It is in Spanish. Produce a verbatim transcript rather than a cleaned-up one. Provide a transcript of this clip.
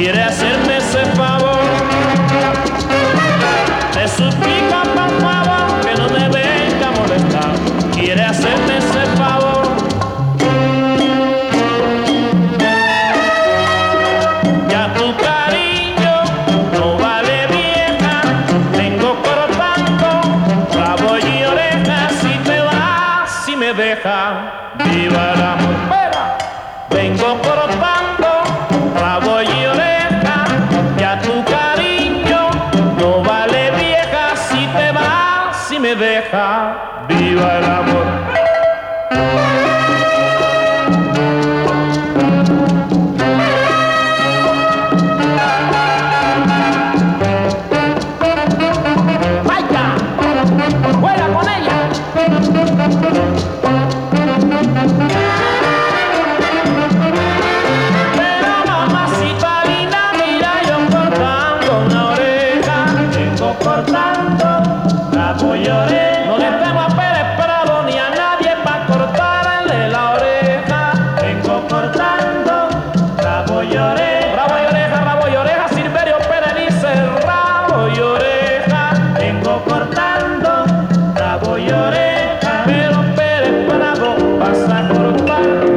quiere hacerme ese favor. Te suplico por favor que no me venga a molestar. Quiere hacerme ese favor. Ya tu cariño no vale vieja. Vengo cortando rabo y oreja. Si te vas, si me deja, viva el amor. Vengo cortando rabo y oreja, ya tu cariño no vale vieja. Si te vas, si me deja, viva el amor. ¡Vaya! ¡Vuela con ella! Cortando rabo y oreja. No le temo a Pérez Prado ni a nadie pa' cortarle la oreja. Vengo cortando rabo y oreja. Rabo y oreja, rabo y oreja. Silverio Pérez dice rabo y oreja. Vengo cortando rabo y oreja. Pero Pérez Prado vas a cortar